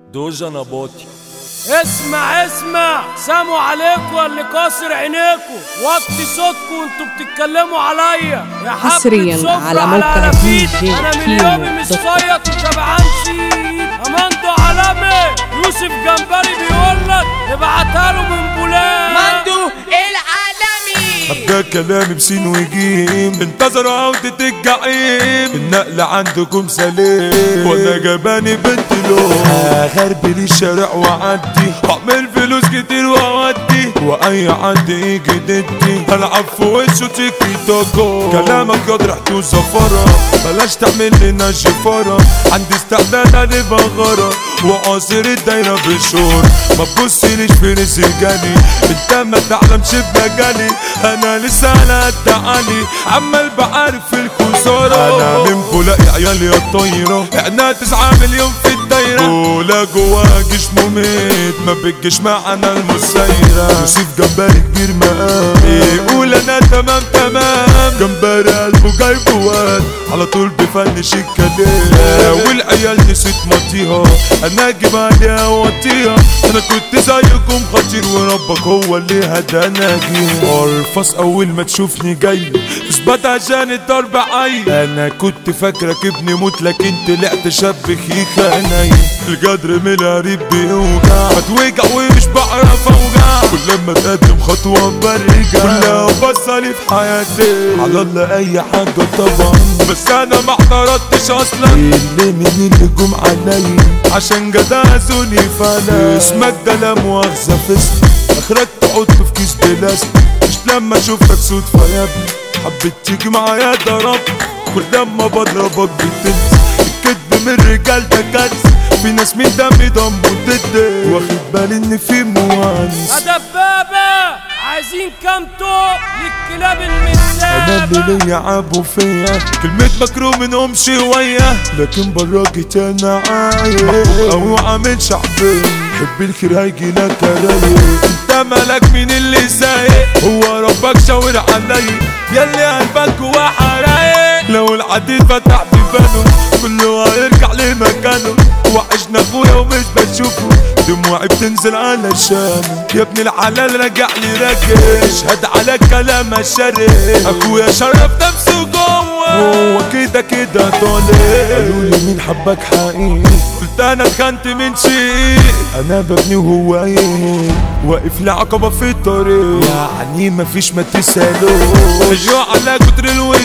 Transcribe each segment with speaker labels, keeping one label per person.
Speaker 1: دوجا نباطي.
Speaker 2: اسمع ساموا عليكوا اللي كاسر عينيكوا، وطي صوتكوا وانتوا بتتكلموا عليا يا
Speaker 3: حصريا على موقع دي جي
Speaker 2: انا من يومي مش صيط وشبعان شيل. اماندو عالمي يوسف جمبري بيقولك ابعتها له من بولاد
Speaker 4: ماندو العالمي.
Speaker 1: ابدا كلامي بسين وجيم، انتظروا عودة الجحيم، النقل عندكم سليم وانا جباني بنت لون. هغربل الشارع واعدي، هعمل فلوس كتير واودي، واي حد يجي ضدي هلعب في وشه تيكي توكو. كلامك ياض ريحته زفرة، بلاش تعمل لنا شفارة، عندي استعداد لبغرة وعاصر الدايرة بالشور. ما تبصليش في رزقاني، انت ما تعلمش بمجالي، انا لسه على قد عالي عمال بعرف الخسارة. انا من بولاقي عيالي يا طايرة، احنا 9 مليون في الدايرة، بولا جوا جيش مميت ما بتجيش معانا المسيرة. يوسف جمبري كبير مقام يقول انا تمام جمبري قلبه جايبه واد على طول بفنش الكلام، والعيال نسيت مطيها انا اجيب عليها واطيها. انا كنت زيكم خطير وربك هو اللي هدانا جيه. ارفص اول ما تشوفني جاي اثبت عشان الضرب عاي. انا كنت فاكرك ابني موت لكن طلعت شاب خيخة نايم. الجدر من القريب بيوجع، بتوجع ومش بعرف اوجع، كل لما اتقدم خطوة برجع، كلها بصلي في حياتي على الله اي حاجة طبعا، بس انا ما اعترضتش اصلا. اللي من اللي جم عليا عشان جدعزوني فانا اسمك ده لا مؤاخذة فسق، اخرك تحط في كيس بلاستيك. مش لما شفتك صدفة يا ابني حبيت تيجي معايا ضرب، كل لما بضربك بتنسى الكدب من الرجال ده كارثة. في ناس من دمي ضم ضدي، واخد بالي ان في موانس.
Speaker 2: دبابة عايزين كام طوق للكلاب المسابة.
Speaker 1: انا اللي ليا عابوا فيا كلمة مكروه منهم شوية، لكن براجت انا عايش او عامل شعبي. حب الخير هيجيلك رايق، انت مالك مين اللي سايق؟ هو ربك شاور علي ياللي قلبك جوا حرايق. لو العديد فتح بيبانه كله هيرجع لمكانه، وعشنا اخويا ومش بشوفه دموعي بتنزل علشانه. يا ابن الحلال رجع لي راجع، اشهد على كلام الشريف، اخويا شرف نفسه جوه هو كده طالع. قالوا لي مين حبك حقيقي، قلت انا اتخنت من شيء، انا ببني وهو ايه واقف لعقبة في الطريق، يعني مفيش ما تسألوش. رجعوا على كتر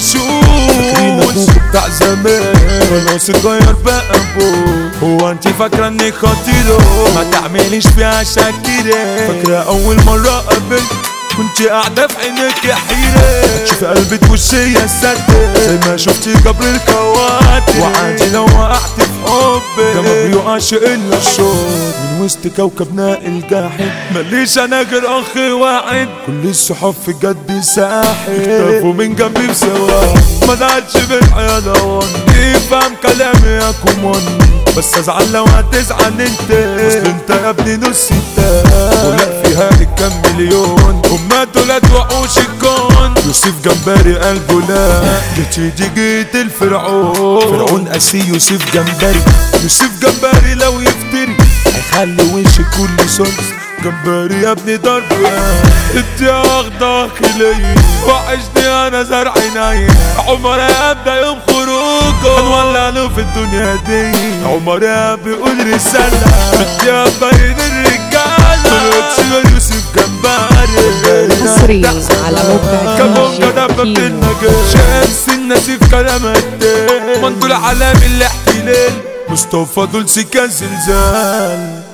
Speaker 1: الوشوش بتاع زمان خلاص اتغير بقى ابوه. هو انت فاكرة اني خطيرة ما تعمليش فيها شكيرة، فاكرة اول مرة قابلت كنت قاعدة في عينك يا حيرة، تشوف قلبي تخشي يا ساتر زي ما شفتي قبل الكواتر. وعادي لو وقعت في حبي ده ما بيقعش الا الشوط من وسط كوكبنا الجاحد. ماليش انا غير اخ واحد، كل الصحاب في جد ساحل، اختفوا من جنبي بسواح ما دعتش بالحياة دوان. يفهم كلامي يا كومون بس ازعل لو هتزعل انت، اصل انت يا ابني نص التاني ولا فيها كام مليون. هما دولت وحوش الكون، يوسف جمبري قلبه لا جيت الفرعون. فرعون قاسي يوسف جمبري، يوسف جمبري لو يفتري هيخلي وش كل سلس. جمبري يا ابني ضرب انت واخدة خلية، وحشني انا زرع عيني. عمر ابدا يوم خروجه هنولع له في الدنيا دي، عمر بيقول رسالة يا بين الرجالة طلعت يوسف جمبري.
Speaker 3: حصريا على موقع
Speaker 1: كمان
Speaker 3: دي جي
Speaker 1: شمس النسيف كلامات مندول علام الاحتلال، مصطفى دول سكان زلزال.